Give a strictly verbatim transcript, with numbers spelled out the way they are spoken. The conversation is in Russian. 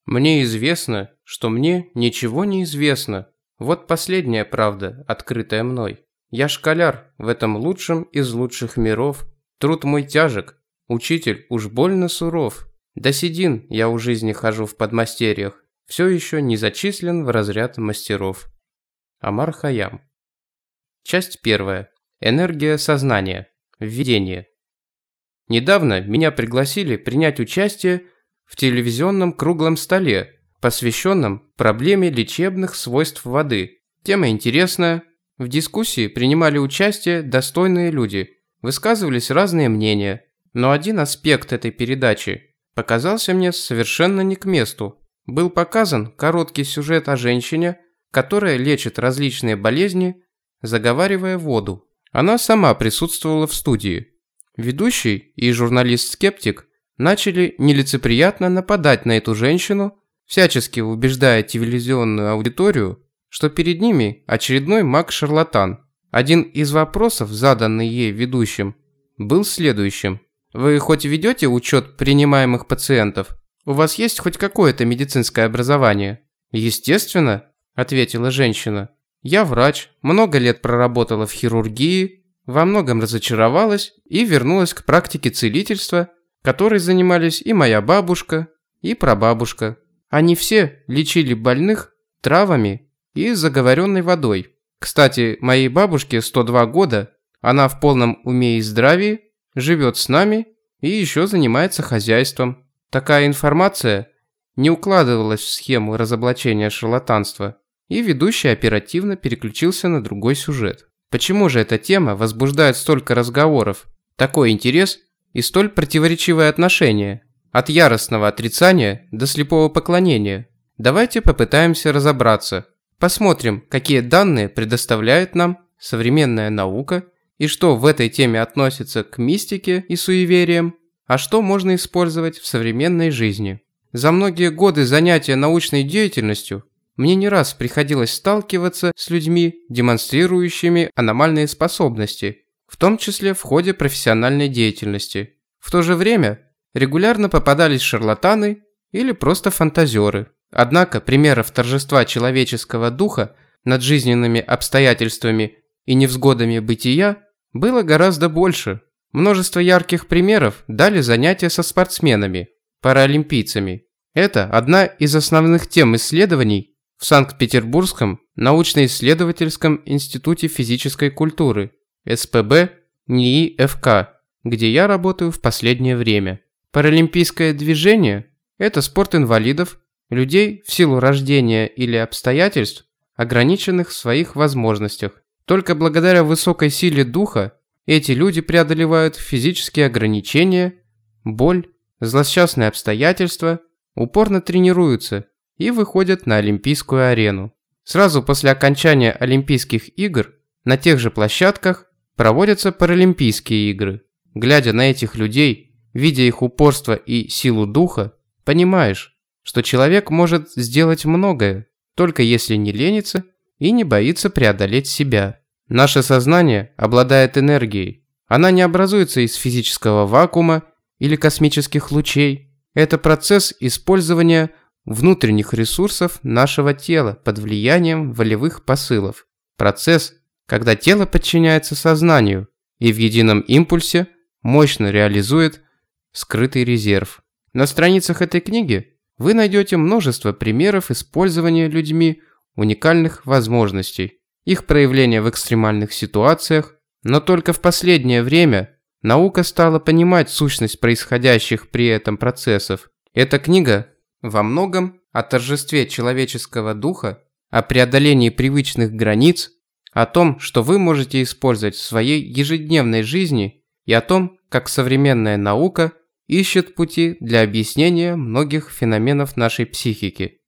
Мне известно, что мне ничего не известно. Вот последняя правда, открытая мной. Я школяр в этом лучшем из лучших миров. Труд мой тяжек, учитель уж больно суров. До седин я у жизни хожу в подмастерьях, все еще не зачислен в разряд мастеров. Омар Хайям. Часть первая. Энергия сознания. Введение. Недавно меня пригласили принять участие в телевизионном круглом столе, посвященном проблеме лечебных свойств воды. Тема интересная. В дискуссии принимали участие достойные люди, высказывались разные мнения, но один аспект этой передачи показался мне совершенно не к месту. Был показан короткий сюжет о женщине, которая лечит различные болезни, заговаривая воду. Она сама присутствовала в студии. Ведущий и журналист-скептик начали нелицеприятно нападать на эту женщину, всячески убеждая телевизионную аудиторию, что перед ними очередной маг-шарлатан. Один из вопросов, заданный ей ведущим, был следующим. Вы хоть ведете учет принимаемых пациентов? У вас есть хоть какое-то медицинское образование? Естественно, ответила женщина. Я врач, много лет проработала в хирургии, во многом разочаровалась и вернулась к практике целительства, которой занимались и моя бабушка, и прабабушка. Они все лечили больных травами и заговоренной водой. Кстати, моей бабушке сто два года, она в полном уме и здравии, живет с нами и еще занимается хозяйством. Такая информация не укладывалась в схему разоблачения шарлатанства, и ведущий оперативно переключился на другой сюжет. Почему же эта тема возбуждает столько разговоров, такой интерес и столь противоречивое отношение? От яростного отрицания до слепого поклонения. Давайте попытаемся разобраться. Посмотрим, какие данные предоставляет нам современная наука и что в этой теме относится к мистике и суевериям, а что можно использовать в современной жизни. За многие годы занятия научной деятельностью мне не раз приходилось сталкиваться с людьми, демонстрирующими аномальные способности, в том числе в ходе профессиональной деятельности. В то же время регулярно попадались шарлатаны или просто фантазеры. Однако примеров торжества человеческого духа над жизненными обстоятельствами и невзгодами бытия было гораздо больше. Множество ярких примеров дали занятия со спортсменами, паралимпийцами. Это одна из основных тем исследований в Санкт-Петербургском научно-исследовательском институте физической культуры эс пэ бэ эн и и эф ка, где я работаю в последнее время. Паралимпийское движение – это спорт инвалидов, людей в силу рождения или обстоятельств, ограниченных в своих возможностях. Только благодаря высокой силе духа эти люди преодолевают физические ограничения, боль, злосчастные обстоятельства, упорно тренируются и выходят на Олимпийскую арену. Сразу после окончания Олимпийских игр на тех же площадках проводятся Паралимпийские игры. Глядя на этих людей, видя их упорство и силу духа, понимаешь, что человек может сделать многое, только если не ленится и не боится преодолеть себя. Наше сознание обладает энергией. Она не образуется из физического вакуума или космических лучей. Это процесс использования внутренних ресурсов нашего тела под влиянием волевых посылов. Процесс, когда тело подчиняется сознанию и в едином импульсе мощно реализует скрытый резерв. На страницах этой книги вы найдете множество примеров использования людьми уникальных возможностей, их проявления в экстремальных ситуациях, но только в последнее время наука стала понимать сущность происходящих при этом процессов. Эта книга во многом о торжестве человеческого духа, о преодолении привычных границ, о том, что вы можете использовать в своей ежедневной жизни и о том, как современная наука ищет пути для объяснения многих феноменов нашей психики.